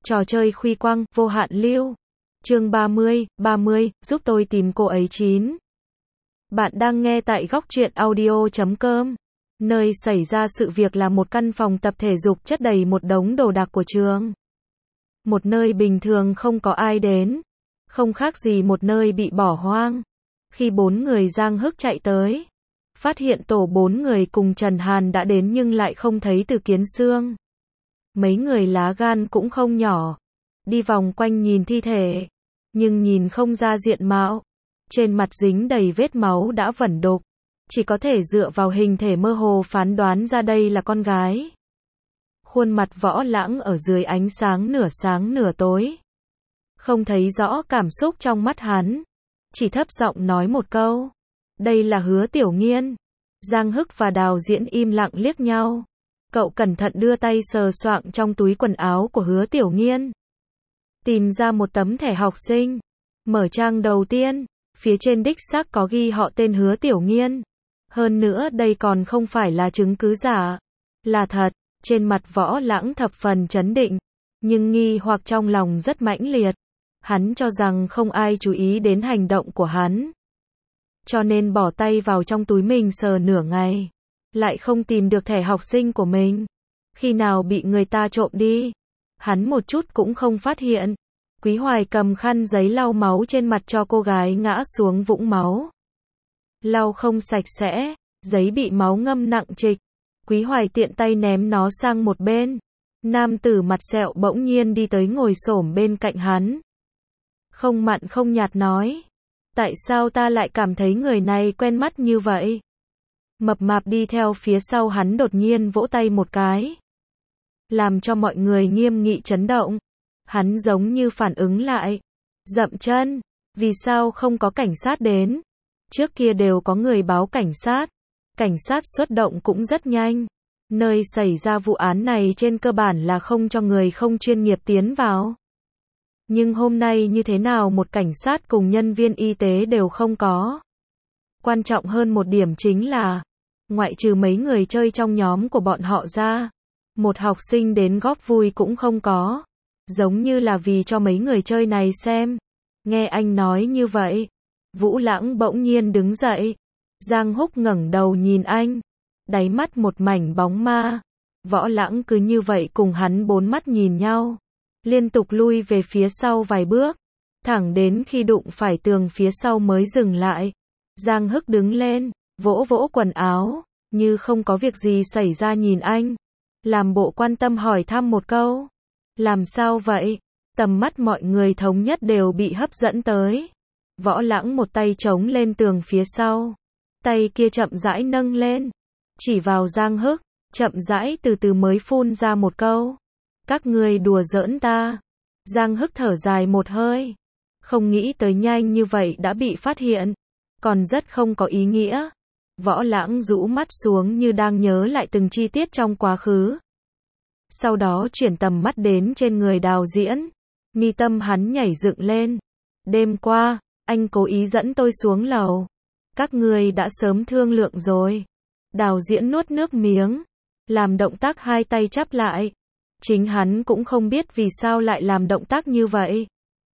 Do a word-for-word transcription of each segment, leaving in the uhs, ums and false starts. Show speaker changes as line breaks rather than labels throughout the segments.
Trò chơi khuy quang, vô hạn lưu. Chương ba mươi, ba mươi, giúp tôi tìm cô ấy chín. Bạn đang nghe tại góc truyện audio chấm com. Nơi xảy ra sự việc là một căn phòng tập thể dục chất đầy một đống đồ đạc của trường. Một nơi bình thường không có ai đến. Không khác gì một nơi bị bỏ hoang. Khi bốn người Giang Hức chạy tới, phát hiện tổ bốn người cùng Trần Hàn đã đến nhưng lại không thấy Từ Kiến Xương. Mấy người lá gan cũng không nhỏ. Đi vòng quanh nhìn thi thể, nhưng nhìn không ra diện mạo. Trên mặt dính đầy vết máu đã vẩn đục. Chỉ có thể dựa vào hình thể mơ hồ phán đoán ra đây là con gái. Khuôn mặt Võ Lãng ở dưới ánh sáng nửa sáng nửa tối. Không thấy rõ cảm xúc trong mắt hắn. Chỉ thấp giọng nói một câu. Đây là Hứa Tiểu Nghiên. Giang Hức và Đào Diễn im lặng liếc nhau. Cậu cẩn thận đưa tay sờ soạng trong túi quần áo của Hứa Tiểu Nghiên. Tìm ra một tấm thẻ học sinh. Mở trang đầu tiên. Phía trên đích xác có ghi họ tên Hứa Tiểu Nghiên. Hơn nữa đây còn không phải là chứng cứ giả. Là thật. Trên mặt Võ Lãng thập phần chấn định. Nhưng nghi hoặc trong lòng rất mãnh liệt. Hắn cho rằng không ai chú ý đến hành động của hắn. Cho nên bỏ tay vào trong túi mình sờ nửa ngày. Lại không tìm được thẻ học sinh của mình. Khi nào bị người ta trộm đi. Hắn một chút cũng không phát hiện. Quý Hoài cầm khăn giấy lau máu trên mặt cho cô gái ngã xuống vũng máu. Lau không sạch sẽ, giấy bị máu ngâm nặng trịch. Quý Hoài tiện tay ném nó sang một bên. Nam tử mặt sẹo bỗng nhiên đi tới ngồi xổm bên cạnh hắn. Không mặn không nhạt nói. Tại sao ta lại cảm thấy người này quen mắt như vậy? Mập mạp đi theo phía sau hắn đột nhiên vỗ tay một cái. Làm cho mọi người nghiêm nghị chấn động. Hắn giống như phản ứng lại. Dậm chân. Vì sao không có cảnh sát đến? Trước kia đều có người báo cảnh sát. Cảnh sát xuất động cũng rất nhanh. Nơi xảy ra vụ án này trên cơ bản là không cho người không chuyên nghiệp tiến vào. Nhưng hôm nay như thế nào một cảnh sát cùng nhân viên y tế đều không có. Quan trọng hơn một điểm chính là, ngoại trừ mấy người chơi trong nhóm của bọn họ ra, một học sinh đến góp vui cũng không có. Giống như là vì cho mấy người chơi này xem. Nghe anh nói như vậy, Vũ Lãng bỗng nhiên đứng dậy. Giang Húc ngẩng đầu nhìn anh, đáy mắt một mảnh bóng ma. Võ Lãng cứ như vậy cùng hắn bốn mắt nhìn nhau, liên tục lui về phía sau vài bước, thẳng đến khi đụng phải tường phía sau mới dừng lại. Giang Hức đứng lên, vỗ vỗ quần áo, như không có việc gì xảy ra nhìn anh, làm bộ quan tâm hỏi thăm một câu. Làm sao vậy? Tầm mắt mọi người thống nhất đều bị hấp dẫn tới. Võ Lãng một tay chống lên tường phía sau, tay kia chậm rãi nâng lên, chỉ vào Giang Hức, chậm rãi từ từ mới phun ra một câu. Các ngươi đùa giỡn ta. Giang Hức thở dài một hơi. Không nghĩ tới nhanh như vậy đã bị phát hiện. Còn rất không có ý nghĩa. Võ Lãng rũ mắt xuống như đang nhớ lại từng chi tiết trong quá khứ. Sau đó chuyển tầm mắt đến trên người Đào Diễn. Mi tâm hắn nhảy dựng lên. Đêm qua, anh cố ý dẫn tôi xuống lầu. Các ngươi đã sớm thương lượng rồi. Đào Diễn nuốt nước miếng, làm động tác hai tay chắp lại. Chính hắn cũng không biết vì sao lại làm động tác như vậy.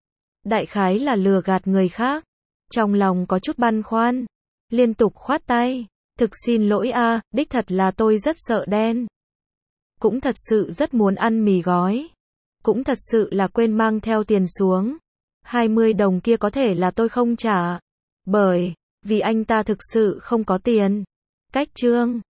Đại khái là lừa gạt người khác. Trong lòng có chút băn khoăn, liên tục khoát tay. Thực xin lỗi a, đích thật là tôi rất sợ đen. Cũng thật sự rất muốn ăn mì gói. Cũng thật sự là quên mang theo tiền xuống. hai mươi đồng kia có thể là tôi không trả. Bởi vì anh ta thực sự không có tiền. Cách chương